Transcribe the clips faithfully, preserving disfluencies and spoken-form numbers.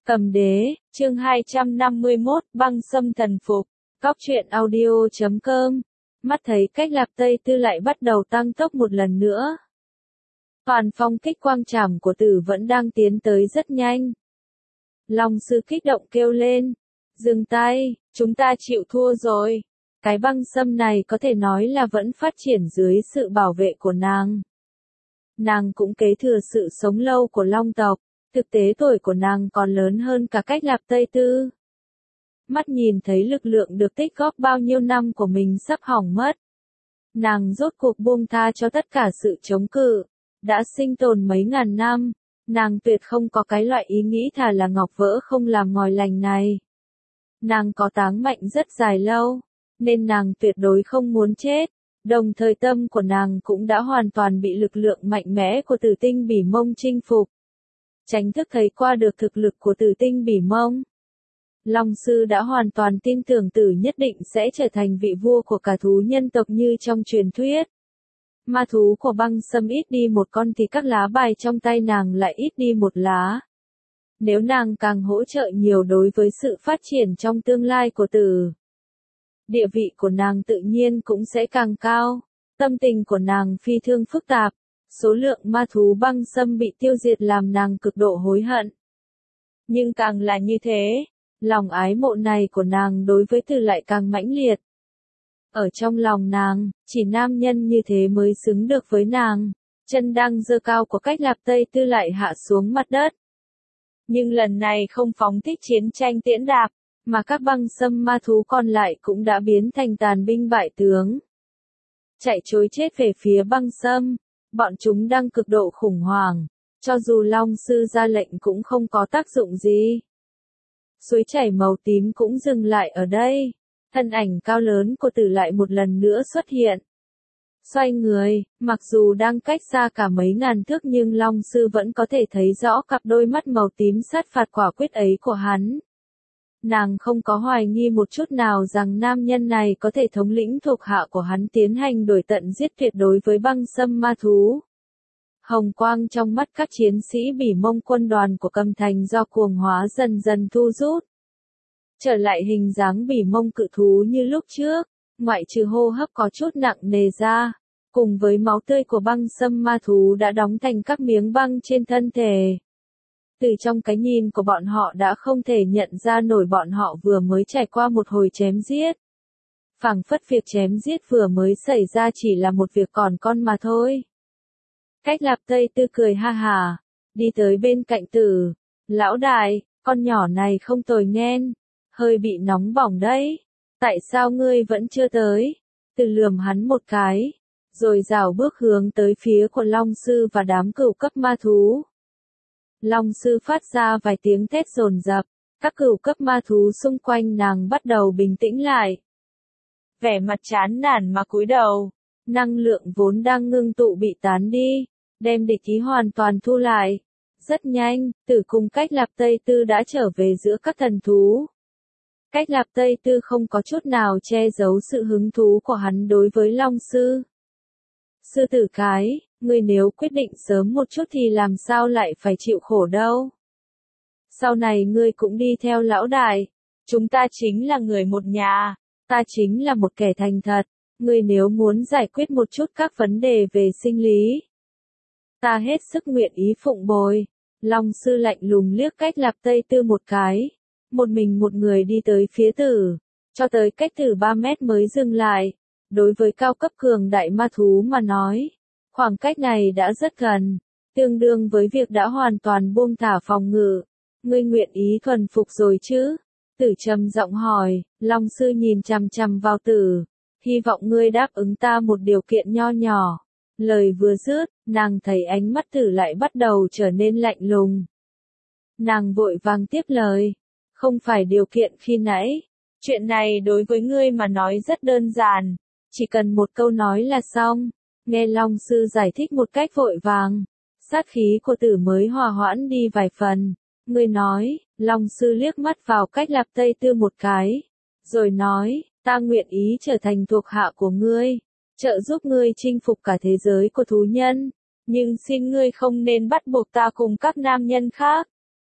Cầm đế, chương hai trăm năm mươi mốt, băng xâm thần phục, cóc truyện audio chấm com. Mắt thấy cách Lạp Tây Tư lại bắt đầu tăng tốc một lần nữa. Toàn phong kích quang trảm của tử vẫn đang tiến tới rất nhanh. Long sư kích động kêu lên. Dừng tay, chúng ta chịu thua rồi. Cái băng xâm này có thể nói là vẫn phát triển dưới sự bảo vệ của nàng. Nàng cũng kế thừa sự sống lâu của Long tộc. Thực tế tuổi của nàng còn lớn hơn cả cách Lạp Tây Tư. Mắt nhìn thấy lực lượng được tích góp bao nhiêu năm của mình sắp hỏng mất. Nàng rốt cuộc buông tha cho tất cả sự chống cự. Đã sinh tồn mấy ngàn năm, nàng tuyệt không có cái loại ý nghĩ thà là ngọc vỡ không làm ngòi lành này. Nàng có táng mệnh rất dài lâu, nên nàng tuyệt đối không muốn chết. Đồng thời tâm của nàng cũng đã hoàn toàn bị lực lượng mạnh mẽ của Tử Tinh Bỉ Mông chinh phục. Tránh thức thấy qua được thực lực của Tử Tinh Bỉ Mông. Long sư đã hoàn toàn tin tưởng Tử nhất định sẽ trở thành vị vua của cả thú nhân tộc như trong truyền thuyết. Ma thú của băng xâm ít đi một con thì các lá bài trong tay nàng lại ít đi một lá. Nếu nàng càng hỗ trợ nhiều đối với sự phát triển trong tương lai của Tử, địa vị của nàng tự nhiên cũng sẽ càng cao. Tâm tình của nàng phi thường phức tạp. Số lượng ma thú băng xâm bị tiêu diệt làm nàng cực độ hối hận. Nhưng càng là như thế, lòng ái mộ này của nàng đối với Tử lại càng mãnh liệt. Ở trong lòng nàng, chỉ nam nhân như thế mới xứng được với nàng. Chân đang giơ cao của cách Lạp Tây Tư lại hạ xuống mặt đất. Nhưng lần này không phóng thích chiến tranh tiễn đạp, mà các băng xâm ma thú còn lại cũng đã biến thành tàn binh bại tướng. Chạy trối chết về phía băng xâm. Bọn chúng đang cực độ khủng hoảng, cho dù Long sư ra lệnh cũng không có tác dụng gì. Suối chảy màu tím cũng dừng lại ở đây, thân ảnh cao lớn của Tử lại một lần nữa xuất hiện. Xoay người, mặc dù đang cách xa cả mấy ngàn thước nhưng Long sư vẫn có thể thấy rõ cặp đôi mắt màu tím sát phạt quả quyết ấy của hắn. Nàng không có hoài nghi một chút nào rằng nam nhân này có thể thống lĩnh thuộc hạ của hắn tiến hành đuổi tận giết tuyệt đối với băng xâm ma thú. Hồng quang trong mắt các chiến sĩ Bỉ Mông quân đoàn của Cầm Thành do cuồng hóa dần dần thu rút. Trở lại hình dáng Bỉ Mông cự thú như lúc trước, ngoại trừ hô hấp có chút nặng nề ra, cùng với máu tươi của băng xâm ma thú đã đóng thành các miếng băng trên thân thể. Từ trong cái nhìn của bọn họ đã không thể nhận ra nổi bọn họ vừa mới trải qua một hồi chém giết. Phảng phất việc chém giết vừa mới xảy ra chỉ là một việc còn con mà thôi. Cách Lạp Tây Tư cười ha hà, đi tới bên cạnh Tử. Lão đại, con nhỏ này không tồi nghen, hơi bị nóng bỏng đấy. Tại sao ngươi vẫn chưa tới? Tử lườm hắn một cái, rồi rảo bước hướng tới phía của Long sư và đám cửu cấp ma thú. Long sư phát ra vài tiếng thét dồn dập, các cửu cấp ma thú xung quanh nàng bắt đầu bình tĩnh lại. Vẻ mặt chán nản mà cúi đầu, năng lượng vốn đang ngưng tụ bị tán đi, đem địch ý hoàn toàn thu lại. Rất nhanh, Tử cùng cách Lạp Tây Tư đã trở về giữa các thần thú. Cách Lạp Tây Tư không có chút nào che giấu sự hứng thú của hắn đối với Long sư. Sư tử cái, ngươi nếu quyết định sớm một chút thì làm sao lại phải chịu khổ đâu. Sau này ngươi cũng đi theo lão đại, chúng ta chính là người một nhà, ta chính là một kẻ thành thật, ngươi nếu muốn giải quyết một chút các vấn đề về sinh lý, ta hết sức nguyện ý phụng bồi. Long sư lạnh lùng liếc cách Lạp Tây Tư một cái, một mình một người đi tới phía Tử, cho tới cách Tử ba mét mới dừng lại. Đối với cao cấp cường đại ma thú mà nói, khoảng cách này đã rất gần, tương đương với việc đã hoàn toàn buông thả phòng ngự. Ngươi nguyện ý thuần phục rồi chứ? Tử trầm giọng hỏi. Long sư nhìn chằm chằm vào Tử, hy vọng ngươi đáp ứng ta một điều kiện nho nhỏ. Lời vừa dứt, nàng thấy ánh mắt Tử lại bắt đầu trở nên lạnh lùng. Nàng vội vàng tiếp lời, không phải điều kiện khi nãy, chuyện này đối với ngươi mà nói rất đơn giản. Chỉ cần một câu nói là xong. Nghe Long sư giải thích một cách vội vàng, sát khí của Tử mới hòa hoãn đi vài phần. Ngươi nói, Long sư liếc mắt vào cách Lạp Tây Tư một cái, rồi nói, ta nguyện ý trở thành thuộc hạ của ngươi, trợ giúp ngươi chinh phục cả thế giới của thú nhân, nhưng xin ngươi không nên bắt buộc ta cùng các nam nhân khác.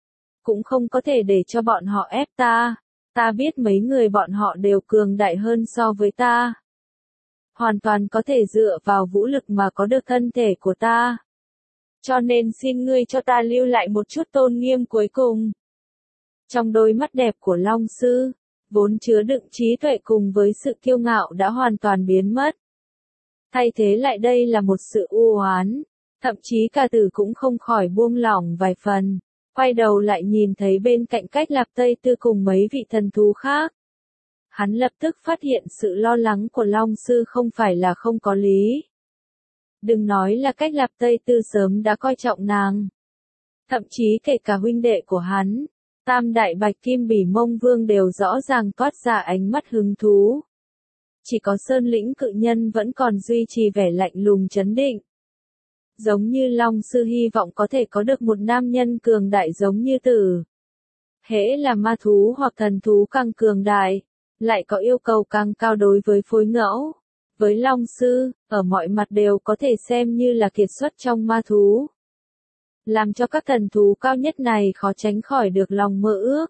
cũng không có thể để cho bọn họ ép ta. Ta biết mấy người bọn họ đều cường đại hơn so với ta. Hoàn toàn có thể dựa vào vũ lực mà có được thân thể của ta. Cho nên xin ngươi cho ta lưu lại một chút tôn nghiêm cuối cùng. Trong đôi mắt đẹp của Long Sư, vốn chứa đựng trí tuệ cùng với sự kiêu ngạo đã hoàn toàn biến mất. Thay thế lại đây là một sự u oán, thậm chí cả Tử cũng không khỏi buông lỏng vài phần, quay đầu lại nhìn thấy bên cạnh Cách Lạp Tây Tư cùng mấy vị thần thú khác. Hắn lập tức phát hiện sự lo lắng của Long Sư không phải là không có lý. Đừng nói là Cách Lạp Tây Tư sớm đã coi trọng nàng. Thậm chí kể cả huynh đệ của hắn, Tam Đại Bạch Kim Bỉ Mông Vương đều rõ ràng toát ra ánh mắt hứng thú. Chỉ có Sơn Lĩnh Cự Nhân vẫn còn duy trì vẻ lạnh lùng trấn định. Giống như Long Sư hy vọng có thể có được một nam nhân cường đại giống như Tử. Hễ là ma thú hoặc thần thú càng cường đại, lại có yêu cầu càng cao đối với phối ngẫu. Với Long Sư, ở mọi mặt đều có thể xem như là kiệt xuất trong ma thú. Làm cho các thần thú cao nhất này khó tránh khỏi được lòng mơ ước.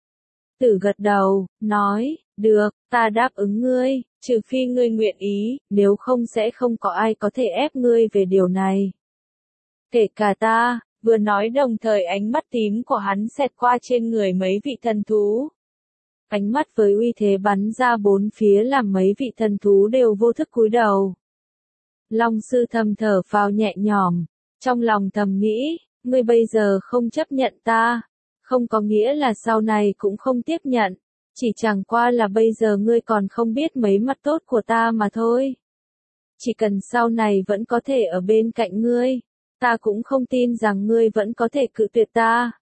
Tử gật đầu, nói, được, ta đáp ứng ngươi, trừ phi ngươi nguyện ý, nếu không sẽ không có ai có thể ép ngươi về điều này. Kể cả ta, vừa nói đồng thời ánh mắt tím của hắn xẹt qua trên người mấy vị thần thú. Ánh mắt với uy thế bắn ra bốn phía làm mấy vị thần thú đều vô thức cúi đầu. Long Sư thầm thở phào nhẹ nhõm, trong lòng thầm nghĩ, ngươi bây giờ không chấp nhận ta, không có nghĩa là sau này cũng không tiếp nhận, chỉ chẳng qua là bây giờ ngươi còn không biết mấy mặt tốt của ta mà thôi. Chỉ cần sau này vẫn có thể ở bên cạnh ngươi, ta cũng không tin rằng ngươi vẫn có thể cự tuyệt ta.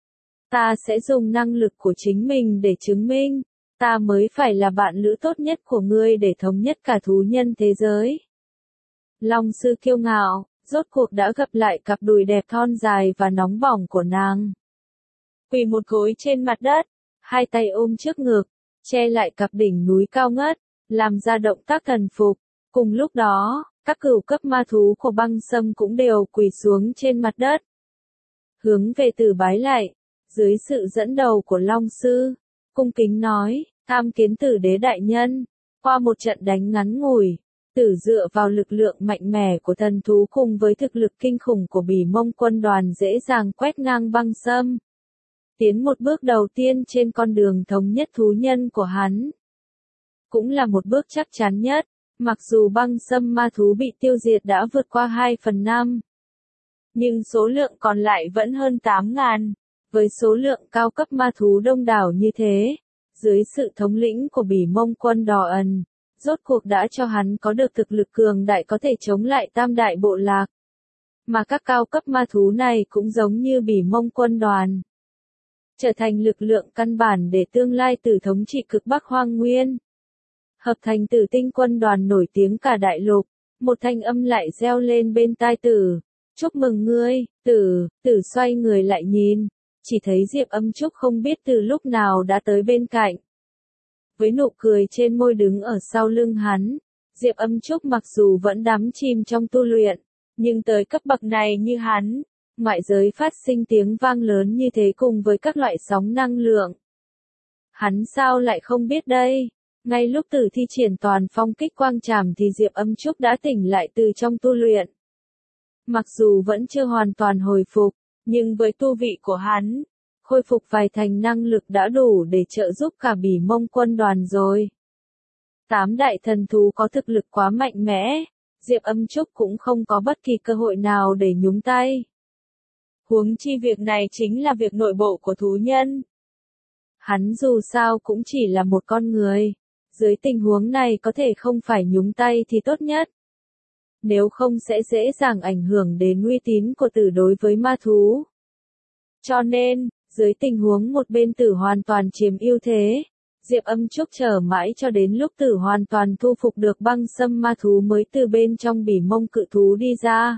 Ta sẽ dùng năng lực của chính mình để chứng minh, ta mới phải là bạn lữ tốt nhất của ngươi để thống nhất cả thú nhân thế giới. Long Sư kiêu ngạo, rốt cuộc đã gặp lại cặp đùi đẹp thon dài và nóng bỏng của nàng. Quỳ một gối trên mặt đất, hai tay ôm trước ngực, che lại cặp đỉnh núi cao ngất, làm ra động tác thần phục. Cùng lúc đó, các cửu cấp ma thú của Băng Sâm cũng đều quỳ xuống trên mặt đất. Hướng về Tử bái lại, dưới sự dẫn đầu của Long Sư, cung kính nói, tham kiến Tử đế đại nhân, qua một trận đánh ngắn ngủi, Tử dựa vào lực lượng mạnh mẽ của thần thú cùng với thực lực kinh khủng của Bỉ Mông quân đoàn dễ dàng quét ngang Băng Sâm. Tiến một bước đầu tiên trên con đường thống nhất thú nhân của hắn. Cũng là một bước chắc chắn nhất, mặc dù Băng Sâm ma thú bị tiêu diệt đã vượt qua hai phần năm. Nhưng số lượng còn lại vẫn hơn tám ngàn. Với số lượng cao cấp ma thú đông đảo như thế, dưới sự thống lĩnh của Bỉ Mông quân Đỏ Ẩn, rốt cuộc đã cho hắn có được thực lực cường đại có thể chống lại Tam Đại bộ lạc. Mà các cao cấp ma thú này cũng giống như Bỉ Mông quân đoàn, trở thành lực lượng căn bản để tương lai Tử thống trị cực Bắc Hoang Nguyên. Hợp thành Tử tinh quân đoàn nổi tiếng cả đại lục, một thanh âm lại reo lên bên tai Tử, chúc mừng ngươi, Tử. Tử xoay người lại nhìn, chỉ thấy Diệp Âm Trúc không biết từ lúc nào đã tới bên cạnh. Với nụ cười trên môi đứng ở sau lưng hắn, Diệp Âm Trúc mặc dù vẫn đắm chìm trong tu luyện, nhưng tới cấp bậc này như hắn, ngoại giới phát sinh tiếng vang lớn như thế cùng với các loại sóng năng lượng. Hắn sao lại không biết đây? Ngay lúc Tử thi triển toàn phong kích quang trảm thì Diệp Âm Trúc đã tỉnh lại từ trong tu luyện. Mặc dù vẫn chưa hoàn toàn hồi phục, nhưng với tu vị của hắn, khôi phục vài thành năng lực đã đủ để trợ giúp cả Bỉ Mông quân đoàn rồi. Tám đại thần thú có thực lực quá mạnh mẽ, Diệp Âm Trúc cũng không có bất kỳ cơ hội nào để nhúng tay. Huống chi việc này chính là việc nội bộ của thú nhân. Hắn dù sao cũng chỉ là một con người, dưới tình huống này có thể không phải nhúng tay thì tốt nhất. Nếu không sẽ dễ dàng ảnh hưởng đến uy tín của Tử đối với ma thú. Cho nên, dưới tình huống một bên Tử hoàn toàn chiếm ưu thế, Diệp Âm Trúc chờ mãi cho đến lúc Tử hoàn toàn thu phục được Băng Sâm ma thú mới từ bên trong Bỉ Mông cự thú đi ra.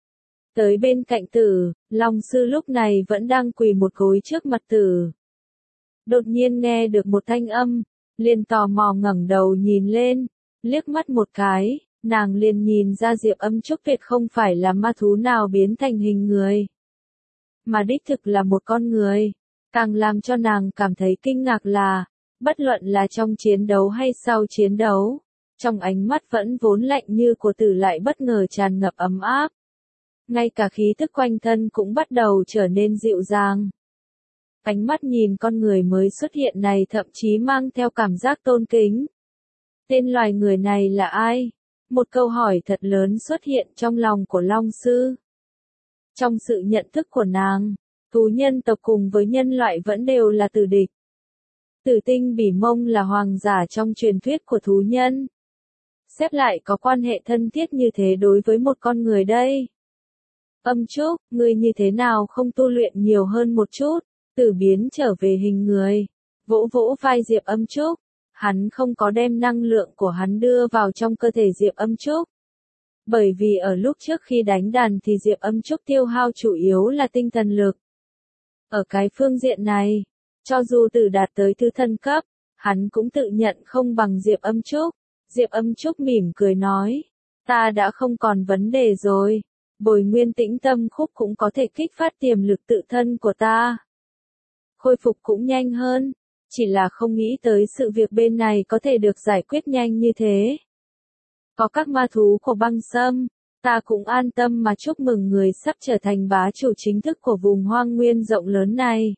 Tới bên cạnh Tử, Long Sư lúc này vẫn đang quỳ một gối trước mặt Tử. Đột nhiên nghe được một thanh âm, liền tò mò ngẩng đầu nhìn lên, liếc mắt một cái, nàng liền nhìn ra Diệp Âm Trúc tuyệt không phải là ma thú nào biến thành hình người, mà đích thực là một con người. Càng làm cho nàng cảm thấy kinh ngạc là, bất luận là trong chiến đấu hay sau chiến đấu, trong ánh mắt vẫn vốn lạnh như của Tử lại bất ngờ tràn ngập ấm áp. Ngay cả khí thức quanh thân cũng bắt đầu trở nên dịu dàng. Ánh mắt nhìn con người mới xuất hiện này thậm chí mang theo cảm giác tôn kính. Tên loài người này là ai? Một câu hỏi thật lớn xuất hiện trong lòng của Long Sư. Trong sự nhận thức của nàng, thú nhân tộc cùng với nhân loại vẫn đều là tử địch. Tử tinh bỉ mông là hoàng giả trong truyền thuyết của thú nhân. Xếp lại có quan hệ thân thiết như thế đối với một con người đây. Âm Trúc, ngươi như thế nào không tu luyện nhiều hơn một chút? Tử biến trở về hình người, vỗ vỗ vai Diệp Âm Trúc. Hắn không có đem năng lượng của hắn đưa vào trong cơ thể Diệp Âm Trúc. Bởi vì ở lúc trước khi đánh đàn thì Diệp Âm Trúc tiêu hao chủ yếu là tinh thần lực. Ở cái phương diện này, cho dù Tử đạt tới tứ thân cấp, hắn cũng tự nhận không bằng Diệp Âm Trúc. Diệp Âm Trúc mỉm cười nói, ta đã không còn vấn đề rồi, bồi nguyên tĩnh tâm khúc cũng có thể kích phát tiềm lực tự thân của ta. Khôi phục cũng nhanh hơn, chỉ là không nghĩ tới sự việc bên này có thể được giải quyết nhanh như thế. Có các ma thú của băng sâm, ta cũng an tâm mà chúc mừng người sắp trở thành bá chủ chính thức của vùng hoang nguyên rộng lớn này.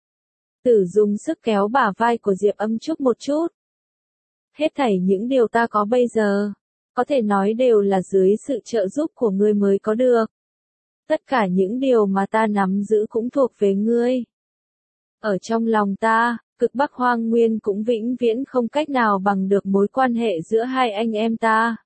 Tử dùng sức kéo bả vai của Diệp Âm Trúc một chút. Hết thảy những điều ta có bây giờ, có thể nói đều là dưới sự trợ giúp của ngươi mới có được. Tất cả những điều mà ta nắm giữ cũng thuộc về ngươi. Ở trong lòng ta, cực Bắc Hoang Nguyên cũng vĩnh viễn không cách nào bằng được mối quan hệ giữa hai anh em ta.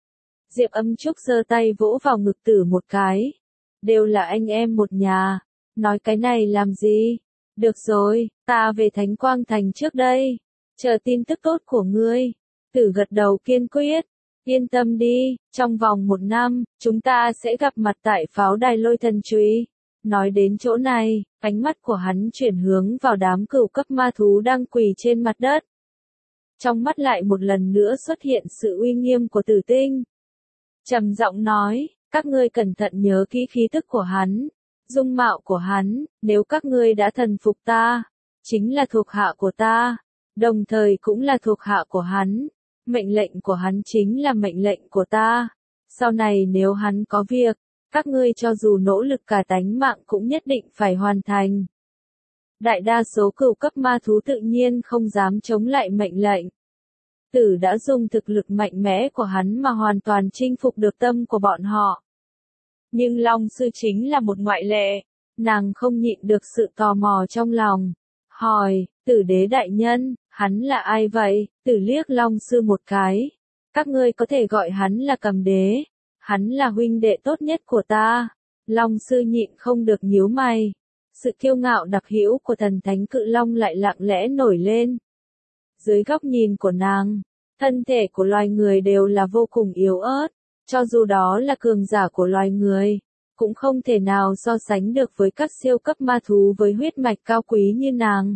Diệp Âm Trúc giơ tay vỗ vào ngực Tử một cái. Đều là anh em một nhà, nói cái này làm gì? Được rồi, ta về Thánh Quang Thành trước đây, chờ tin tức tốt của ngươi. Tử gật đầu kiên quyết, yên tâm đi, trong vòng một năm, chúng ta sẽ gặp mặt tại pháo đài Lôi Thần Trùy. Nói đến chỗ này, ánh mắt của hắn chuyển hướng vào đám cửu cấp ma thú đang quỳ trên mặt đất. Trong mắt lại một lần nữa xuất hiện sự uy nghiêm của Tử Tinh. Trầm giọng nói, các ngươi cẩn thận nhớ kỹ khí tức của hắn, dung mạo của hắn, nếu các ngươi đã thần phục ta, chính là thuộc hạ của ta, đồng thời cũng là thuộc hạ của hắn, mệnh lệnh của hắn chính là mệnh lệnh của ta. Sau này nếu hắn có việc, các ngươi cho dù nỗ lực cả tánh mạng cũng nhất định phải hoàn thành. Đại đa số cửu cấp ma thú tự nhiên không dám chống lại mệnh lệnh. Tử đã dùng thực lực mạnh mẽ của hắn mà hoàn toàn chinh phục được tâm của bọn họ. Nhưng Long Sư chính là một ngoại lệ, nàng không nhịn được sự tò mò trong lòng. Hỏi, Tử đế đại nhân, hắn là ai vậy? Tử liếc Long Sư một cái. Các ngươi có thể gọi hắn là Cầm đế. Hắn là huynh đệ tốt nhất của ta. Long Sư nhịn không được nhíu mày. Sự kiêu ngạo đặc hữu của thần thánh cự long lại lặng lẽ nổi lên. Dưới góc nhìn của nàng, thân thể của loài người đều là vô cùng yếu ớt, cho dù đó là cường giả của loài người, cũng không thể nào so sánh được với các siêu cấp ma thú với huyết mạch cao quý như nàng.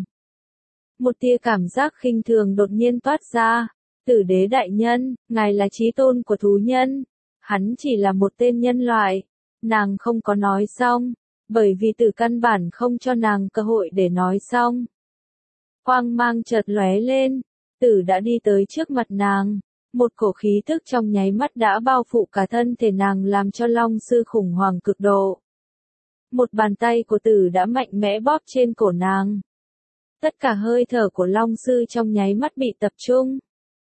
Một tia cảm giác khinh thường đột nhiên toát ra, Tử đế đại nhân, ngài là chí tôn của thú nhân, hắn chỉ là một tên nhân loại. Nàng không có nói xong, bởi vì Tử căn bản không cho nàng cơ hội để nói xong. Quang mang chợt lóe lên, Tử đã đi tới trước mặt nàng, một cổ khí tức trong nháy mắt đã bao phủ cả thân thể nàng làm cho Long Sư khủng hoảng cực độ. Một bàn tay của Tử đã mạnh mẽ bóp trên cổ nàng. Tất cả hơi thở của Long Sư trong nháy mắt bị tập trung.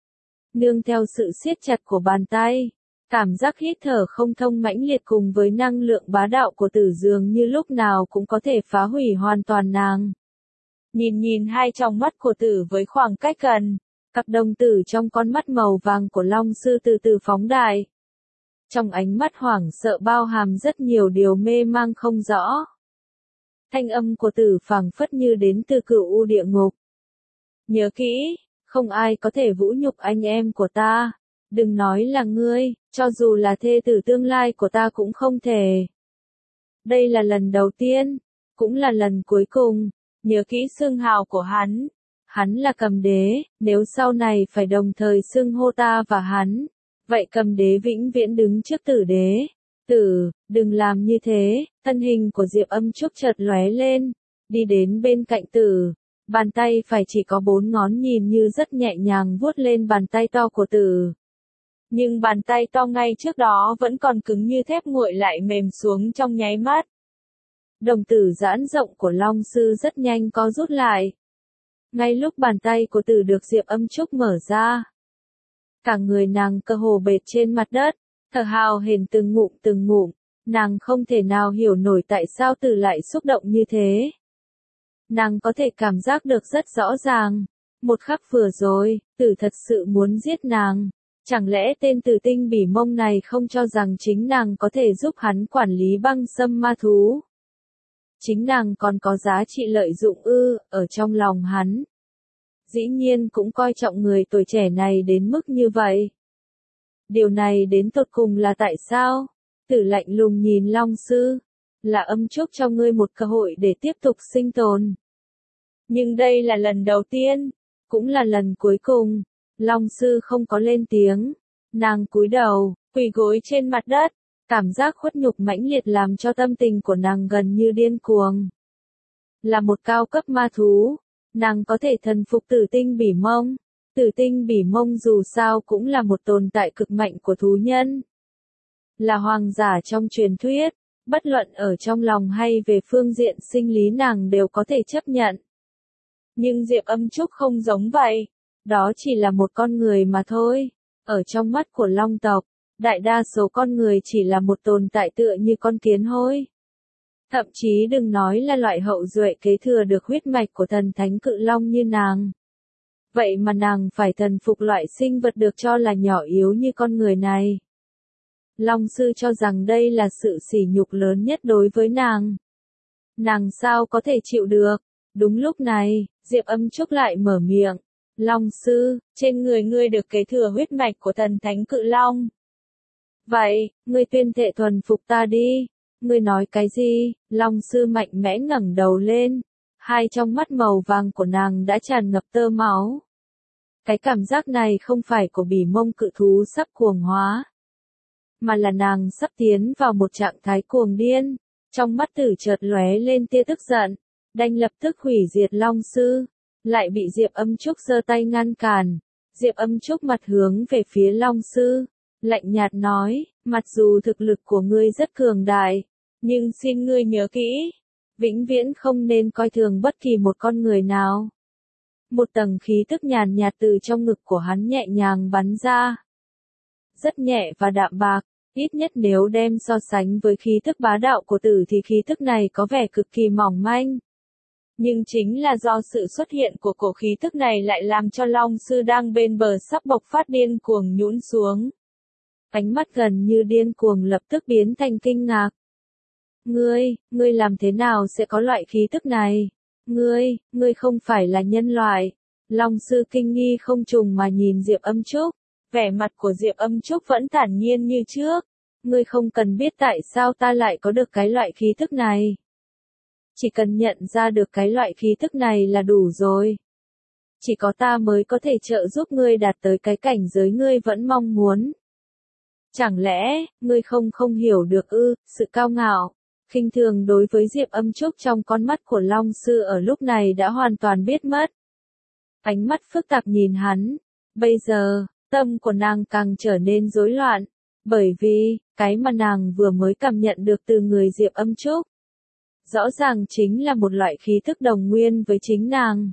Nương theo sự siết chặt của bàn tay, cảm giác hít thở không thông mãnh liệt cùng với năng lượng bá đạo của Tử dường như lúc nào cũng có thể phá hủy hoàn toàn nàng. Nhìn nhìn hai tròng mắt của Tử với khoảng cách gần, cặp đồng tử trong con mắt màu vàng của Long Sư từ từ phóng đại. Trong ánh mắt hoảng sợ bao hàm rất nhiều điều mê mang không rõ. Thanh âm của Tử phảng phất như đến từ cửu u địa ngục. Nhớ kỹ, không ai có thể vũ nhục anh em của ta. Đừng nói là ngươi, cho dù là thê tử tương lai của ta cũng không thể. Đây là lần đầu tiên, cũng là lần cuối cùng. Nhớ kỹ xưng hào của hắn. Hắn là Cầm đế, nếu sau này phải đồng thời xưng hô ta và hắn, vậy Cầm đế vĩnh viễn đứng trước Tử đế. Tử, đừng làm như thế. Thân hình của Diệp Âm Trúc chợt lóe lên, đi đến bên cạnh Tử. Bàn tay phải chỉ có bốn ngón nhìn như rất nhẹ nhàng vuốt lên bàn tay to của Tử. Nhưng bàn tay to ngay trước đó vẫn còn cứng như thép nguội lại mềm xuống trong nháy mắt. Đồng tử giãn rộng của Long Sư rất nhanh co rút lại. Ngay lúc bàn tay của Tử được Diệp Âm Trúc mở ra, cả người nàng cơ hồ bệt trên mặt đất, thở hào hển từng ngụm từng ngụm, nàng không thể nào hiểu nổi tại sao Tử lại xúc động như thế. Nàng có thể cảm giác được rất rõ ràng, một khắc vừa rồi, Tử thật sự muốn giết nàng. Chẳng lẽ tên Tử Tinh Bỉ Mông này không cho rằng chính nàng có thể giúp hắn quản lý băng sâm ma thú? Chính nàng còn có giá trị lợi dụng ư, ở trong lòng hắn. Dĩ nhiên cũng coi trọng người tuổi trẻ này đến mức như vậy. Điều này đến tột cùng là tại sao? Tử lạnh lùng nhìn Long Sư, là Âm Trúc cho ngươi một cơ hội để tiếp tục sinh tồn. Nhưng đây là lần đầu tiên, cũng là lần cuối cùng. Long Sư không có lên tiếng, nàng cúi đầu, quỳ gối trên mặt đất, cảm giác khuất nhục mãnh liệt làm cho tâm tình của nàng gần như điên cuồng. Là một cao cấp ma thú, nàng có thể thần phục Tử Tinh Bỉ Mông. Tử Tinh Bỉ Mông dù sao cũng là một tồn tại cực mạnh của thú nhân. Là hoàng giả trong truyền thuyết, bất luận ở trong lòng hay về phương diện sinh lý nàng đều có thể chấp nhận. Nhưng Diệp Âm Trúc không giống vậy. Đó chỉ là một con người mà thôi. Ở trong mắt của Long tộc, đại đa số con người chỉ là một tồn tại tựa như con kiến hôi. Thậm chí đừng nói là loại hậu duệ kế thừa được huyết mạch của thần thánh cự long như nàng. Vậy mà nàng phải thần phục loại sinh vật được cho là nhỏ yếu như con người này. Long Sư cho rằng đây là sự sỉ nhục lớn nhất đối với nàng. Nàng sao có thể chịu được? Đúng lúc này, Diệp Âm Trúc lại mở miệng. Long Sư, trên người ngươi được kế thừa huyết mạch của thần thánh cự long. Vậy, ngươi tuyên thệ thuần phục ta đi. Ngươi nói cái gì? Long Sư mạnh mẽ ngẩng đầu lên. Hai trong mắt màu vàng của nàng đã tràn ngập tơ máu. Cái cảm giác này không phải của Bỉ Mông cự thú sắp cuồng hóa, mà là nàng sắp tiến vào một trạng thái cuồng điên. Trong mắt Tử chợt lóe lên tia tức giận, đành lập tức hủy diệt Long Sư. Lại bị Diệp Âm Trúc giơ tay ngăn cản. Diệp Âm Trúc mặt hướng về phía Long Sư, lạnh nhạt nói, mặc dù thực lực của ngươi rất cường đại, nhưng xin ngươi nhớ kỹ, vĩnh viễn không nên coi thường bất kỳ một con người nào. Một tầng khí tức nhàn nhạt từ trong ngực của hắn nhẹ nhàng bắn ra. Rất nhẹ và đạm bạc, ít nhất nếu đem so sánh với khí tức bá đạo của Tử thì khí tức này có vẻ cực kỳ mỏng manh. Nhưng chính là do sự xuất hiện của cổ khí tức này lại làm cho Long Sư đang bên bờ sắp bộc phát điên cuồng nhũn xuống. Ánh mắt gần như điên cuồng lập tức biến thành kinh ngạc. Ngươi, ngươi làm thế nào sẽ có loại khí tức này? Ngươi, ngươi không phải là nhân loại. Long Sư kinh nghi không trùng mà nhìn Diệp Âm Trúc. Vẻ mặt của Diệp Âm Trúc vẫn thản nhiên như trước. Ngươi không cần biết tại sao ta lại có được cái loại khí tức này. Chỉ cần nhận ra được cái loại khí tức này là đủ rồi. Chỉ có ta mới có thể trợ giúp ngươi đạt tới cái cảnh giới ngươi vẫn mong muốn. Chẳng lẽ, ngươi không không hiểu được ư, sự cao ngạo, khinh thường đối với Diệp Âm Trúc trong con mắt của Long Sư ở lúc này đã hoàn toàn biết mất. Ánh mắt phức tạp nhìn hắn, bây giờ, tâm của nàng càng trở nên rối loạn, bởi vì, cái mà nàng vừa mới cảm nhận được từ người Diệp Âm Trúc. Rõ ràng chính là một loại khí thức đồng nguyên với chính nàng.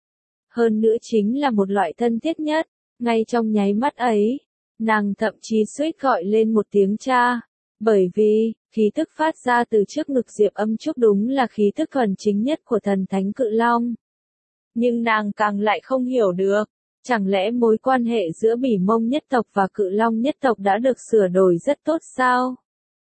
Hơn nữa chính là một loại thân thiết nhất, ngay trong nháy mắt ấy, nàng thậm chí suýt gọi lên một tiếng cha, bởi vì, khí thức phát ra từ trước ngực Diệp Âm Trúc đúng là khí thức thuần chính nhất của thần thánh cự long. Nhưng nàng càng lại không hiểu được, chẳng lẽ mối quan hệ giữa Bỉ Mông nhất tộc và cự long nhất tộc đã được sửa đổi rất tốt sao?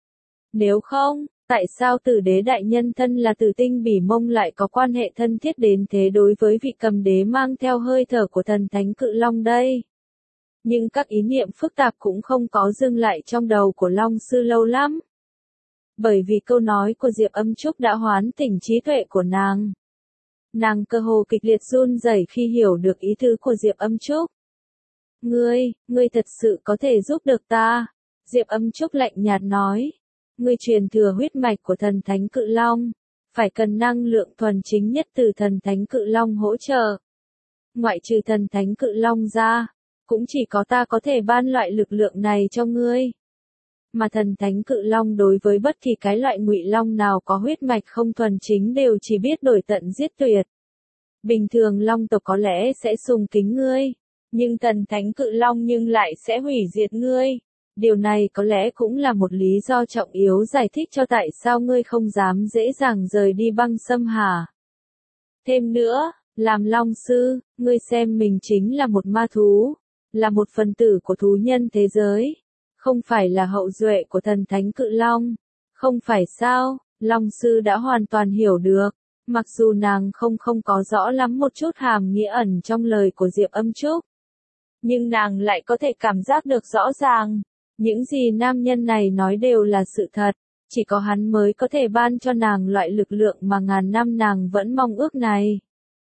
Nếu không, tại sao Tử Đế đại nhân thân là Tử Tinh Bỉ Mông lại có quan hệ thân thiết đến thế đối với vị cầm đế mang theo hơi thở của thần thánh cự long đây? Nhưng các ý niệm phức tạp cũng không có dừng lại trong đầu của Long Sư lâu lắm. Bởi vì câu nói của Diệp Âm Trúc đã hoán tỉnh trí tuệ của nàng. Nàng cơ hồ kịch liệt run rẩy khi hiểu được ý tứ của Diệp Âm Trúc. Ngươi, ngươi thật sự có thể giúp được ta. Diệp Âm Trúc lạnh nhạt nói. Ngươi truyền thừa huyết mạch của thần thánh cự long. phải cần năng lượng thuần chính nhất từ thần thánh cự long hỗ trợ. Ngoại trừ thần thánh cự long ra, cũng chỉ có ta có thể ban loại lực lượng này cho ngươi. Mà thần thánh cự long đối với bất kỳ cái loại ngụy long nào có huyết mạch không thuần chính đều chỉ biết đổi tận giết tuyệt. Bình thường long tộc có lẽ sẽ sùng kính ngươi, nhưng thần thánh cự long nhưng lại sẽ hủy diệt ngươi. Điều này có lẽ cũng là một lý do trọng yếu giải thích cho tại sao ngươi không dám dễ dàng rời đi băng xâm hà. Thêm nữa, làm long sư, ngươi xem mình chính là một ma thú, là một phần tử của thú nhân thế giới, không phải là hậu duệ của thần thánh cự long. Không phải sao, long sư đã hoàn toàn hiểu được, mặc dù nàng không không có rõ lắm một chút hàm nghĩa ẩn trong lời của Diệp Âm Trúc. Nhưng nàng lại có thể cảm giác được rõ ràng, những gì nam nhân này nói đều là sự thật, chỉ có hắn mới có thể ban cho nàng loại lực lượng mà ngàn năm nàng vẫn mong ước này.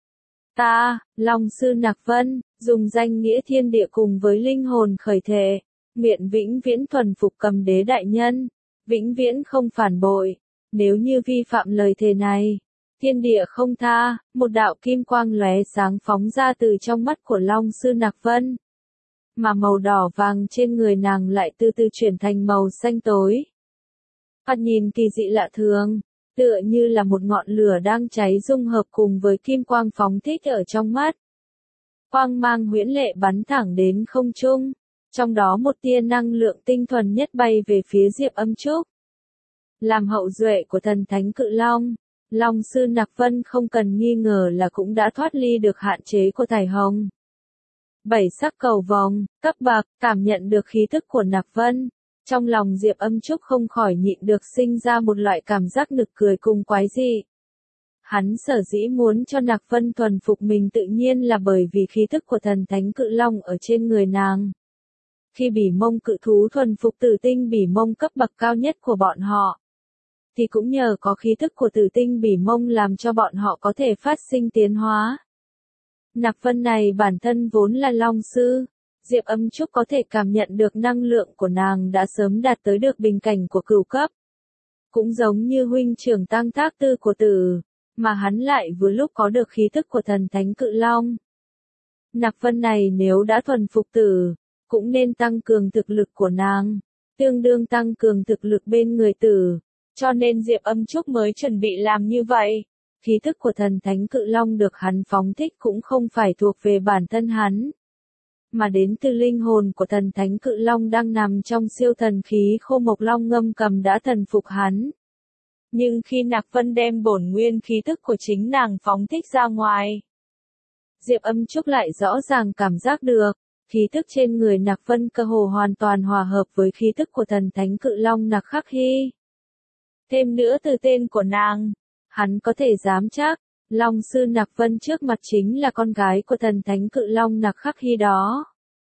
Ta, Long sư Nạc Vân, dùng danh nghĩa thiên địa cùng với linh hồn khởi thể, nguyện vĩnh viễn thuần phục Cầm Đế đại nhân, vĩnh viễn không phản bội. Nếu như vi phạm lời thề này, thiên địa không tha. Một đạo kim quang lóe sáng phóng ra từ trong mắt của Long sư Nạc Vân, mà màu đỏ vàng trên người nàng lại từ từ chuyển thành màu xanh tối. Thoạt nhìn kỳ dị lạ thường, tựa như là một ngọn lửa đang cháy dung hợp cùng với kim quang phóng thích ở trong mắt. Quang mang huyễn lệ bắn thẳng đến không trung, trong đó một tia năng lượng tinh thuần nhất bay về phía Diệp Âm Trúc. Làm hậu duệ của thần thánh cự long, Long sư Nạc Vân không cần nghi ngờ là cũng đã thoát ly được hạn chế của thải hồng. Bảy sắc cầu vòng, cấp bậc, cảm nhận được khí thức của Nạc Vân. Trong lòng Diệp Âm Trúc không khỏi nhịn được sinh ra một loại cảm giác nực cười cùng quái dị. Hắn sở dĩ muốn cho Nạc Vân thuần phục mình tự nhiên là bởi vì khí thức của thần thánh cự long ở trên người nàng. Khi bỉ mông cự thú thuần phục tử tinh bỉ mông cấp bậc cao nhất của bọn họ, thì cũng nhờ có khí thức của tử tinh bỉ mông làm cho bọn họ có thể phát sinh tiến hóa. Nạc Vân này bản thân vốn là long sư. Diệp Âm Trúc có thể cảm nhận được năng lượng của nàng đã sớm đạt tới được bình cảnh của cửu cấp. Cũng giống như huynh trưởng Tăng Thác Tư của tử, mà hắn lại vừa lúc có được khí thức của thần thánh cự long. Nạc Vân này nếu đã thuần phục tử, cũng nên tăng cường thực lực của nàng, tương đương tăng cường thực lực bên người tử, cho nên Diệp Âm Trúc mới chuẩn bị làm như vậy. Khí thức của thần thánh cự long được hắn phóng thích cũng không phải thuộc về bản thân hắn, mà đến từ linh hồn của thần thánh cự long đang nằm trong siêu thần khí khô mộc long ngâm cầm đã thần phục hắn. Nhưng khi Nạc Vân đem bổn nguyên khí thức của chính nàng phóng thích ra ngoài, Diệp Âm Trúc lại rõ ràng cảm giác được, khí thức trên người Nạc Vân cơ hồ hoàn toàn hòa hợp với khí thức của thần thánh cự long Nạc Khắc Hy. Thêm nữa từ tên của nàng, hắn có thể dám chắc, Long sư Nạc Vân trước mặt chính là con gái của thần thánh cự long Nạc Khắc Hy đó.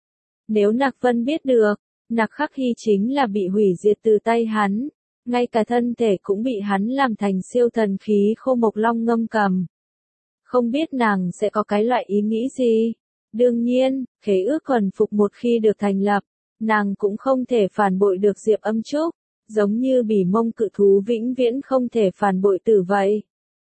Nếu Nạc Vân biết được, Nạc Khắc Hy chính là bị hủy diệt từ tay hắn, ngay cả thân thể cũng bị hắn làm thành siêu thần khí khô mộc long ngâm cầm. Không biết nàng sẽ có cái loại ý nghĩ gì? Đương nhiên, khế ước thuần phục một khi được thành lập, nàng cũng không thể phản bội được Diệp Âm Trúc, giống như bỉ mông cự thú vĩnh viễn không thể phản bội tử vậy.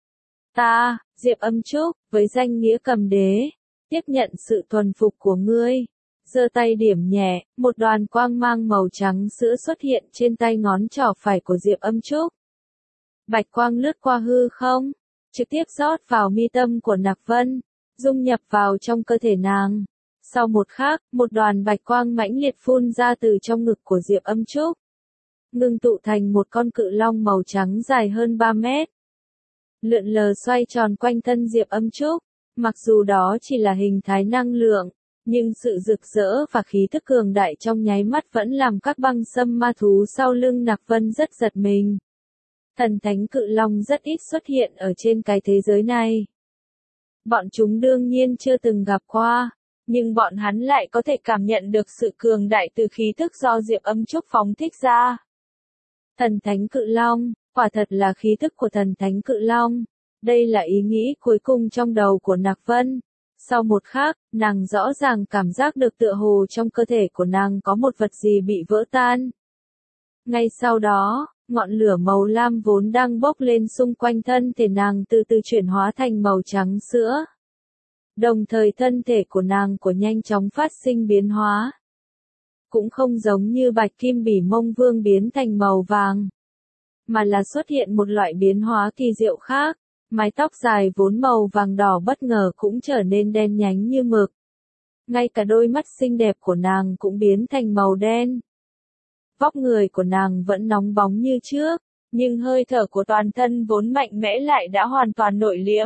Ta, Diệp Âm Trúc, với danh nghĩa Cầm Đế, tiếp nhận sự thuần phục của ngươi. Giơ tay điểm nhẹ, một đoàn quang mang màu trắng sữa xuất hiện trên tay ngón trỏ phải của Diệp Âm Trúc. Bạch quang lướt qua hư không, trực tiếp rót vào mi tâm của Nạc Vân, dung nhập vào trong cơ thể nàng. Sau một khắc, một đoàn bạch quang mãnh liệt phun ra từ trong ngực của Diệp Âm Trúc, ngưng tụ thành một con cự long màu trắng dài hơn ba mét. Lượn lờ xoay tròn quanh thân Diệp Âm Trúc, mặc dù đó chỉ là hình thái năng lượng, nhưng sự rực rỡ và khí thức cường đại trong nháy mắt vẫn làm các băng sâm ma thú sau lưng Nạc Vân rất giật mình. Thần thánh cự long rất ít xuất hiện ở trên cái thế giới này. Bọn chúng đương nhiên chưa từng gặp qua, nhưng bọn hắn lại có thể cảm nhận được sự cường đại từ khí thức do Diệp Âm Trúc phóng thích ra. Thần thánh cự long, quả thật là khí thức của thần thánh cự long. Đây là ý nghĩ cuối cùng trong đầu của Nạc Vân. Sau một khắc, nàng rõ ràng cảm giác được tựa hồ trong cơ thể của nàng có một vật gì bị vỡ tan. Ngay sau đó, Ngọn lửa màu lam vốn đang bốc lên xung quanh thân thể nàng từ từ chuyển hóa thành màu trắng sữa. Đồng thời thân thể của nàng của nhanh chóng phát sinh biến hóa. Cũng không giống như bạch kim bỉ mông vương biến thành màu vàng, mà là xuất hiện một loại biến hóa kỳ diệu khác. Mái tóc dài vốn màu vàng đỏ bất ngờ cũng trở nên đen nhánh như mực. Ngay cả đôi mắt xinh đẹp của nàng cũng biến thành màu đen. Vóc người của nàng vẫn nóng bóng như trước, nhưng hơi thở của toàn thân vốn mạnh mẽ lại đã hoàn toàn nội liễm.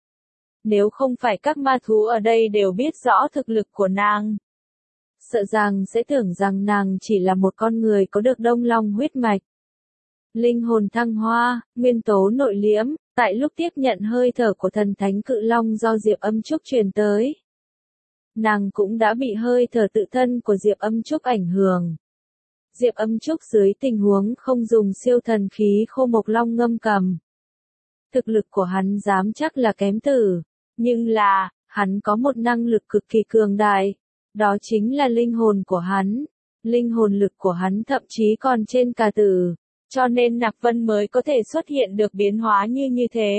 Nếu không phải các ma thú ở đây đều biết rõ thực lực của nàng, sợ rằng sẽ tưởng rằng nàng chỉ là một con người có được đông long huyết mạch. Linh hồn thăng hoa, nguyên tố nội liễm, tại lúc tiếp nhận hơi thở của thần thánh cự long do Diệp Âm Trúc truyền tới. Nàng cũng đã bị hơi thở tự thân của Diệp Âm Trúc ảnh hưởng. Diệp Âm Trúc dưới tình huống không dùng siêu thần khí khô mộc long ngâm cầm. Thực lực của hắn dám chắc là kém tử, nhưng là, hắn có một năng lực cực kỳ cường đại, đó chính là linh hồn của hắn. Linh hồn lực của hắn thậm chí còn trên cả tử, cho nên Nạp Vân mới có thể xuất hiện được biến hóa như như thế.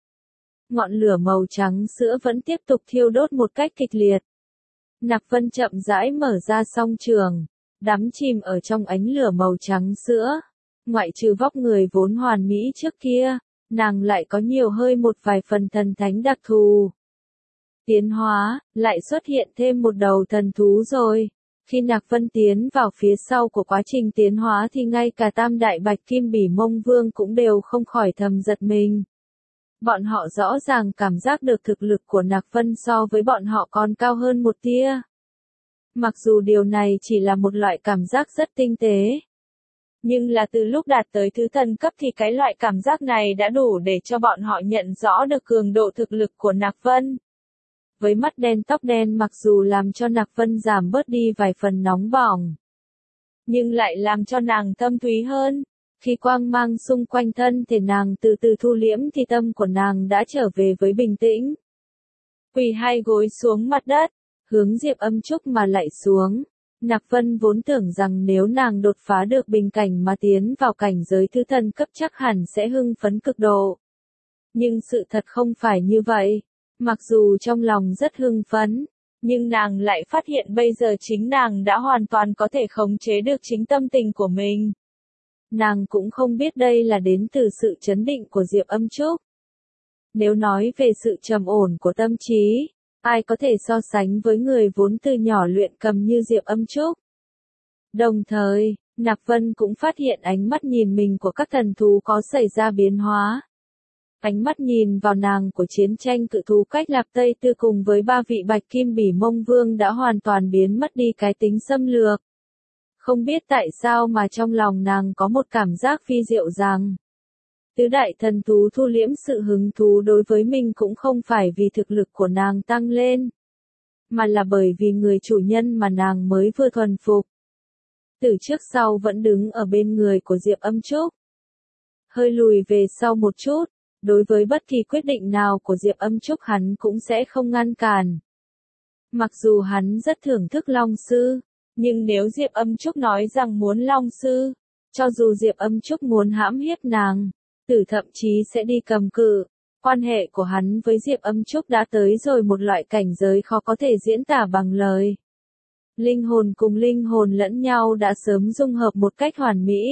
Ngọn lửa màu trắng sữa vẫn tiếp tục thiêu đốt một cách kịch liệt. Nạp Vân chậm rãi mở ra song trường, đắm chìm ở trong ánh lửa màu trắng sữa. Ngoại trừ vóc người vốn hoàn mỹ trước kia, nàng lại có nhiều hơi một vài phần thần thánh đặc thù. Tiến hóa, lại xuất hiện thêm một đầu thần thú rồi. Khi Nạp Vân tiến vào phía sau của quá trình tiến hóa thì ngay cả tam đại bạch kim bỉ mông vương cũng đều không khỏi thầm giật mình. Bọn họ rõ ràng cảm giác được thực lực của Nạp Vân so với bọn họ còn cao hơn một tia. Mặc dù điều này chỉ là một loại cảm giác rất tinh tế. Nhưng là từ lúc đạt tới thứ thần cấp thì cái loại cảm giác này đã đủ để cho bọn họ nhận rõ được cường độ thực lực của Nạp Vân. Với mắt đen tóc đen mặc dù làm cho Nạp Vân giảm bớt đi vài phần nóng bỏng, nhưng lại làm cho nàng thâm thúy hơn. Khi quang mang xung quanh thân thể nàng từ từ thu liễm thì tâm của nàng đã trở về với bình tĩnh. Quỳ hai gối xuống mặt đất, hướng Diệp Âm Trúc mà lạy xuống. Nạp Vân vốn tưởng rằng nếu nàng đột phá được bình cảnh mà tiến vào cảnh giới thứ thần cấp chắc hẳn sẽ hưng phấn cực độ. Nhưng sự thật không phải như vậy. Mặc dù trong lòng rất hưng phấn, nhưng nàng lại phát hiện bây giờ chính nàng đã hoàn toàn có thể khống chế được chính tâm tình của mình. Nàng cũng không biết đây là đến từ sự chấn định của Diệp Âm Trúc. Nếu nói về sự trầm ổn của tâm trí, ai có thể so sánh với người vốn từ nhỏ luyện cầm như Diệp Âm Trúc. Đồng thời, Nạp Vân cũng phát hiện ánh mắt nhìn mình của các thần thú có xảy ra biến hóa. Ánh mắt nhìn vào nàng của chiến tranh cự thú cách Lạp Tây Tư cùng với ba vị bạch kim bỉ mông vương đã hoàn toàn biến mất đi cái tính xâm lược. Không biết tại sao mà trong lòng nàng có một cảm giác phi diệu rằng tứ đại thần thú thu liễm sự hứng thú đối với mình cũng không phải vì thực lực của nàng tăng lên, mà là bởi vì người chủ nhân mà nàng mới vừa thuần phục. Từ trước sau vẫn đứng ở bên người của Diệp Âm Trúc. Hơi lùi về sau một chút, đối với bất kỳ quyết định nào của Diệp Âm Trúc hắn cũng sẽ không ngăn cản. Mặc dù hắn rất thưởng thức Long Sư, nhưng nếu Diệp Âm Trúc nói rằng muốn Long Sư, cho dù Diệp Âm Trúc muốn hãm hiếp nàng, tử thậm chí sẽ đi cầm cự. Quan hệ của hắn với Diệp Âm Trúc đã tới rồi một loại cảnh giới khó có thể diễn tả bằng lời. Linh hồn cùng linh hồn lẫn nhau đã sớm dung hợp một cách hoàn mỹ.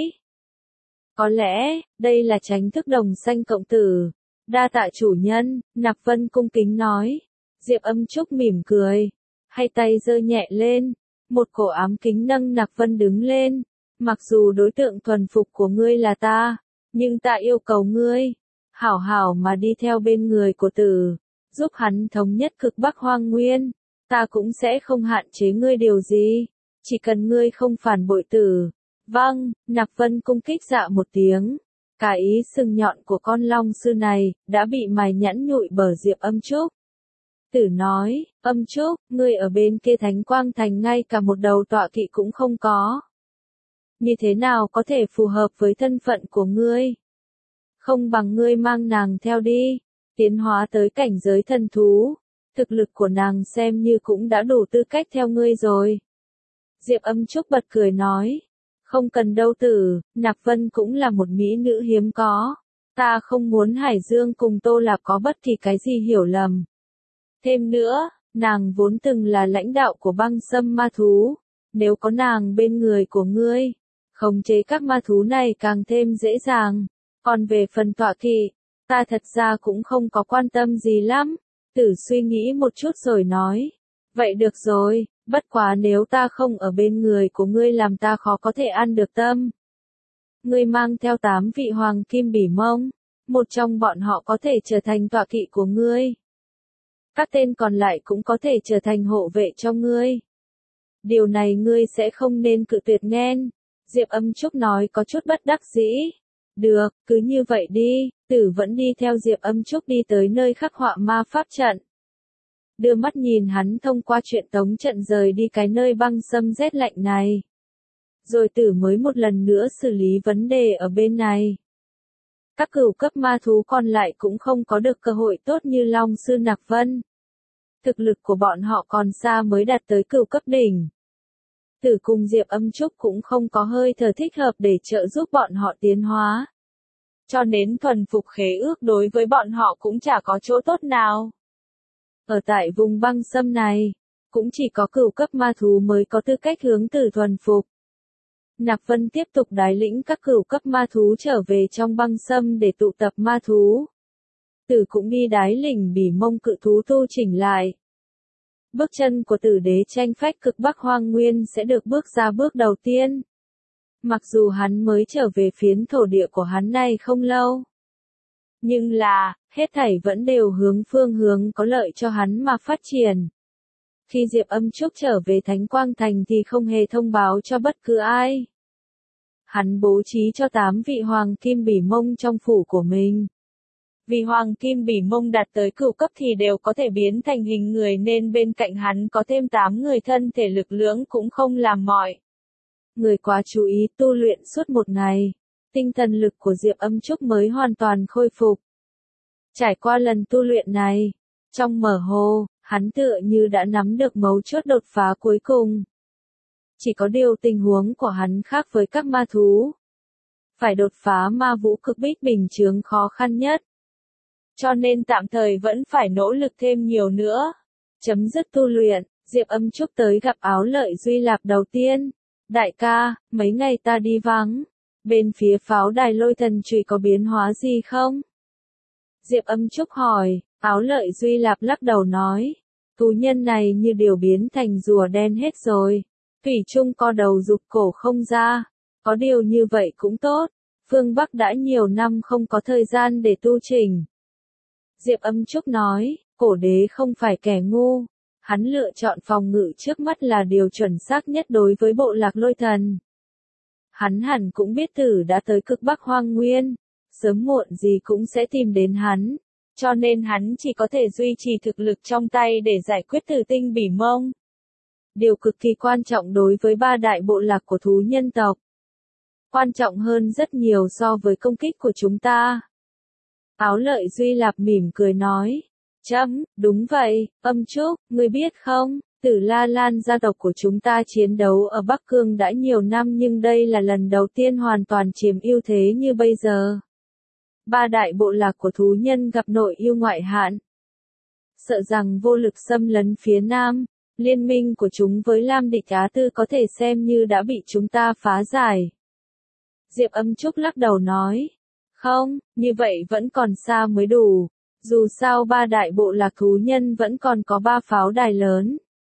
Có lẽ, đây là chánh thức đồng sanh cộng tử. Đa tạ chủ nhân, Nạp Vân cung kính nói. Diệp Âm Trúc mỉm cười, hai tay giơ nhẹ lên, một cổ ám kính nâng Nạp Vân đứng lên. Mặc dù đối tượng thuần phục của ngươi là ta, nhưng ta yêu cầu ngươi, hảo hảo mà đi theo bên người của tử, giúp hắn thống nhất cực Bắc Hoang Nguyên. Ta cũng sẽ không hạn chế ngươi điều gì, chỉ cần ngươi không phản bội tử. Vâng, Nạp Vân cung kích dạ một tiếng. Cả ý sừng nhọn của con long sư này, đã bị mài nhẵn nhụi bờ Diệp Âm Trúc. Tử nói, Âm Trúc, ngươi ở bên kia Thánh Quang Thành ngay cả một đầu tọa kỵ cũng không có. Như thế nào có thể phù hợp với thân phận của ngươi? Không bằng ngươi mang nàng theo đi, tiến hóa tới cảnh giới thần thú. Thực lực của nàng xem như cũng đã đủ tư cách theo ngươi rồi. Diệp Âm Trúc bật cười nói. Không cần đâu tử, Nạp Vân cũng là một mỹ nữ hiếm có. Ta không muốn Hải Dương cùng Tô Lạp có bất kỳ cái gì hiểu lầm. Thêm nữa, nàng vốn từng là lãnh đạo của băng sâm ma thú. Nếu có nàng bên người của ngươi, khống chế các ma thú này càng thêm dễ dàng. Còn về phần tọa kỵ, ta thật ra cũng không có quan tâm gì lắm. Tử suy nghĩ một chút rồi nói. Vậy được rồi, bất quá nếu ta không ở bên người của ngươi làm ta khó có thể ăn được tâm. Ngươi mang theo tám vị hoàng kim bỉ mông, một trong bọn họ có thể trở thành tọa kỵ của ngươi. Các tên còn lại cũng có thể trở thành hộ vệ cho ngươi. Điều này ngươi sẽ không nên cự tuyệt nghen. Diệp Âm Trúc nói có chút bất đắc dĩ. Được, cứ như vậy đi, Tử vẫn đi theo Diệp Âm Trúc đi tới nơi khắc họa ma pháp trận. Đưa mắt nhìn hắn thông qua chuyện tống trận rời đi cái nơi băng sâm rét lạnh này. Rồi Tử mới một lần nữa xử lý vấn đề ở bên này. Các cửu cấp ma thú còn lại cũng không có được cơ hội tốt như Long Sư Nạp Vân. Thực lực của bọn họ còn xa mới đạt tới cửu cấp đỉnh. Tử cùng Diệp Âm Trúc cũng không có hơi thở thích hợp để trợ giúp bọn họ tiến hóa. Cho nên thuần phục khế ước đối với bọn họ cũng chả có chỗ tốt nào. Ở tại vùng băng sâm này, cũng chỉ có cửu cấp ma thú mới có tư cách hướng Tử thuần phục. Nạp Vân tiếp tục đái lĩnh các cửu cấp ma thú trở về trong băng sâm để tụ tập ma thú. Tử cũng đi đái lĩnh bỉ mông cự thú tu chỉnh lại. Bước chân của Tử đế tranh phách cực Bắc Hoang Nguyên sẽ được bước ra bước đầu tiên. Mặc dù hắn mới trở về phiến thổ địa của hắn này không lâu. Nhưng là, hết thảy vẫn đều hướng phương hướng có lợi cho hắn mà phát triển. Khi Diệp Âm Trúc trở về Thánh Quang Thành thì không hề thông báo cho bất cứ ai. Hắn bố trí cho tám vị hoàng kim bỉ mông trong phủ của mình. Vì hoàng kim bỉ mông đạt tới cửu cấp thì đều có thể biến thành hình người nên bên cạnh hắn có thêm tám người thân thể lực lưỡng cũng không làm mỏi. Người quá chú ý tu luyện suốt một ngày. Tinh thần lực của Diệp Âm Trúc mới hoàn toàn khôi phục. Trải qua lần tu luyện này, trong mơ hồ, hắn tựa như đã nắm được mấu chốt đột phá cuối cùng. Chỉ có điều tình huống của hắn khác với các ma thú. Phải đột phá ma vũ cực bích bình chướng khó khăn nhất. Cho nên tạm thời vẫn phải nỗ lực thêm nhiều nữa. Chấm dứt tu luyện, Diệp Âm Trúc tới gặp Áo Lợi Duy Lạp đầu tiên. Đại ca, mấy ngày ta đi vắng. Bên phía pháo đài lôi thần chùy có biến hóa gì không? Diệp Âm Trúc hỏi, Áo Lợi Duy Lạp lắc đầu nói. Thú nhân này như điều biến thành rùa đen hết rồi. Thủy chung co đầu rụt cổ không ra. Có điều như vậy cũng tốt. Phương Bắc đã nhiều năm không có thời gian để tu chỉnh. Diệp Âm Trúc nói, cổ đế không phải kẻ ngu. Hắn lựa chọn phòng ngự trước mắt là điều chuẩn xác nhất đối với bộ lạc lôi thần. Hắn hẳn cũng biết Tử đã tới cực Bắc Hoang Nguyên. Sớm muộn gì cũng sẽ tìm đến hắn. Cho nên hắn chỉ có thể duy trì thực lực trong tay để giải quyết Tử tinh bỉ mông. Điều cực kỳ quan trọng đối với ba đại bộ lạc của thú nhân tộc. Quan trọng hơn rất nhiều so với công kích của chúng ta. Áo Lợi Duy Lạp mỉm cười nói. Chấm, đúng vậy, Âm Trúc, ngươi biết không, Tử La Lan gia tộc của chúng ta chiến đấu ở Bắc Cương đã nhiều năm nhưng đây là lần đầu tiên hoàn toàn chiếm ưu thế như bây giờ. Ba đại bộ lạc của thú nhân gặp nội yêu ngoại hạn. Sợ rằng vô lực xâm lấn phía Nam, liên minh của chúng với Lam Địch Á Tư có thể xem như đã bị chúng ta phá giải. Diệp Âm Trúc lắc đầu nói. Không, như vậy vẫn còn xa mới đủ. Dù sao ba đại bộ lạc thú nhân vẫn còn có ba pháo đài lớn.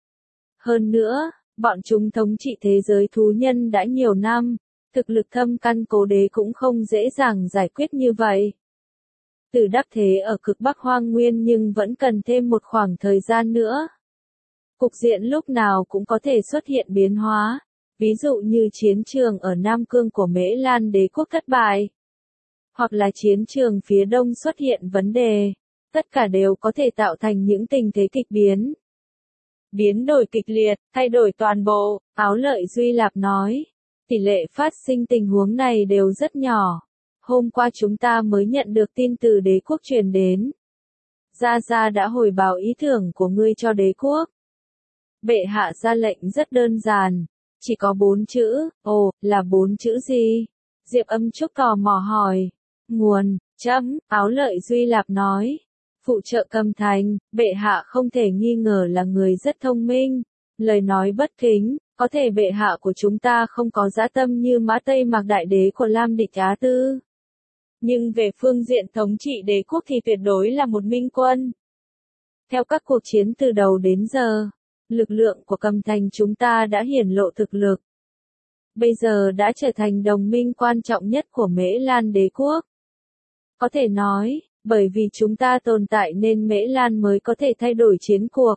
Hơn nữa, bọn chúng thống trị thế giới thú nhân đã nhiều năm, thực lực thâm căn cố đế cũng không dễ dàng giải quyết như vậy. Tử đắc thế ở cực Bắc Hoang Nguyên nhưng vẫn cần thêm một khoảng thời gian nữa. Cục diện lúc nào cũng có thể xuất hiện biến hóa, ví dụ như chiến trường ở Nam Cương của Mễ Lan đế quốc thất bại. Hoặc là chiến trường phía đông xuất hiện vấn đề, tất cả đều có thể tạo thành những tình thế kịch biến. Biến đổi kịch liệt, thay đổi toàn bộ, Áo Lợi Duy Lạp nói. Tỷ lệ phát sinh tình huống này đều rất nhỏ. Hôm qua chúng ta mới nhận được tin từ đế quốc truyền đến. Gia Gia đã hồi báo ý tưởng của ngươi cho đế quốc. Bệ hạ ra lệnh rất đơn giản, Chỉ có bốn chữ, ồ, là bốn chữ gì? Diệp Âm Trúc tò mò hỏi. Nguồn, chấm, Áo Lợi Duy Lạp nói. Phụ trợ Cầm Thành, bệ hạ không thể nghi ngờ là người rất thông minh. Lời nói bất kính, có thể bệ hạ của chúng ta không có dã tâm như Mã Tây Mạc Đại Đế của Lam Địch Á Tư. Nhưng về phương diện thống trị đế quốc thì tuyệt đối là một minh quân. Theo các cuộc chiến từ đầu đến giờ, lực lượng của Cầm Thành chúng ta đã hiển lộ thực lực. Bây giờ đã trở thành đồng minh quan trọng nhất của Mễ Lan đế quốc. Có thể nói, bởi vì chúng ta tồn tại nên Mễ Lan mới có thể thay đổi chiến cuộc.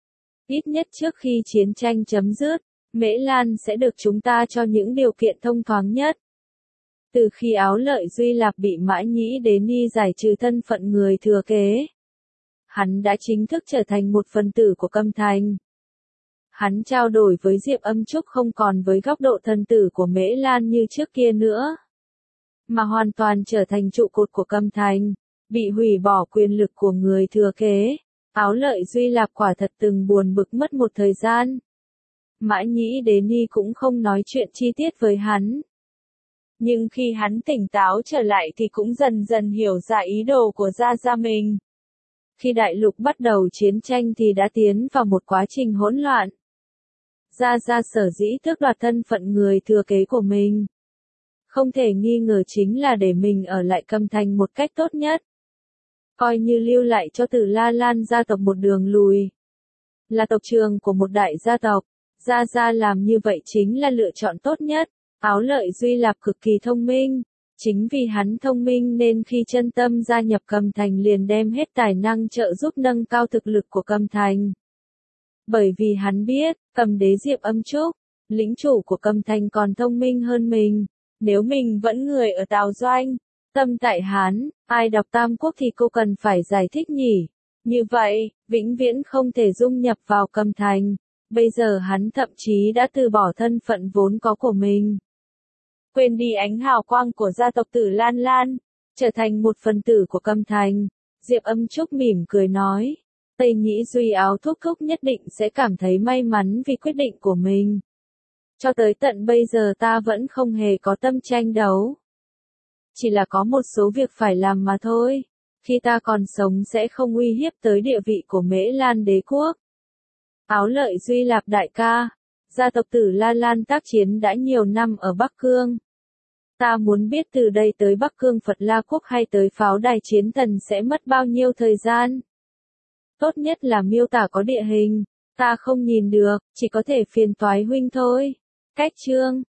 Ít nhất trước khi chiến tranh chấm dứt, Mễ Lan sẽ được chúng ta cho những điều kiện thông thoáng nhất. Từ khi Áo Lợi Duy Lạp bị Mã Nhĩ Đế Ni giải trừ thân phận người thừa kế, hắn đã chính thức trở thành một phần tử của Cầm Thành. Hắn trao đổi với Diệp Âm Trúc không còn với góc độ thần tử của Mễ Lan như trước kia nữa, mà hoàn toàn trở thành trụ cột của Cầm Thành, bị hủy bỏ quyền lực của người thừa kế. Áo Lợi Duy Lạp quả thật từng buồn bực mất một thời gian. Mã Nhĩ Đế Ni cũng không nói chuyện chi tiết với hắn. Nhưng khi hắn tỉnh táo trở lại thì cũng dần dần hiểu ra ý đồ của Gia Gia mình. Khi đại lục bắt đầu chiến tranh thì đã tiến vào một quá trình hỗn loạn. Gia Gia sở dĩ tước đoạt thân phận người thừa kế của mình, không thể nghi ngờ chính là để mình ở lại Cầm Thành một cách tốt nhất. Coi như lưu lại cho Tử La Lan gia tộc một đường lùi. Là tộc trưởng của một đại gia tộc, Gia Gia làm như vậy chính là lựa chọn tốt nhất. Áo Lợi Duy Lạp cực kỳ thông minh. Chính vì hắn thông minh nên khi chân tâm gia nhập Cầm Thành liền đem hết tài năng trợ giúp nâng cao thực lực của Cầm Thành. Bởi vì hắn biết, Cầm Đế Diệp Âm Trúc, lĩnh chủ của Cầm Thành còn thông minh hơn mình. Nếu mình vẫn người ở Tào Doanh, tâm tại Hán, ai đọc Tam Quốc thì cô cần phải giải thích nhỉ. Như vậy, vĩnh viễn không thể dung nhập vào Cầm Thành. Bây giờ hắn thậm chí đã từ bỏ thân phận vốn có của mình. Quên đi ánh hào quang của gia tộc Tử Lan Lan, trở thành một phần tử của Cầm Thành. Diệp Âm Trúc mỉm cười nói, Tây Nhĩ Duy Áo thúc thúc nhất định sẽ cảm thấy may mắn vì quyết định của mình. Cho tới tận bây giờ ta vẫn không hề có tâm tranh đấu. Chỉ là có một số việc phải làm mà thôi. Khi ta còn sống sẽ không uy hiếp tới địa vị của Mễ Lan đế quốc. Áo Lợi Duy Lạp đại ca, gia tộc Tử La Lan tác chiến đã nhiều năm ở Bắc Cương. Ta muốn biết từ đây tới Bắc Cương Phật La Quốc hay tới pháo đài chiến thần sẽ mất bao nhiêu thời gian. Tốt nhất là miêu tả có địa hình, ta không nhìn được, chỉ có thể phiền toái huynh thôi. Cách chương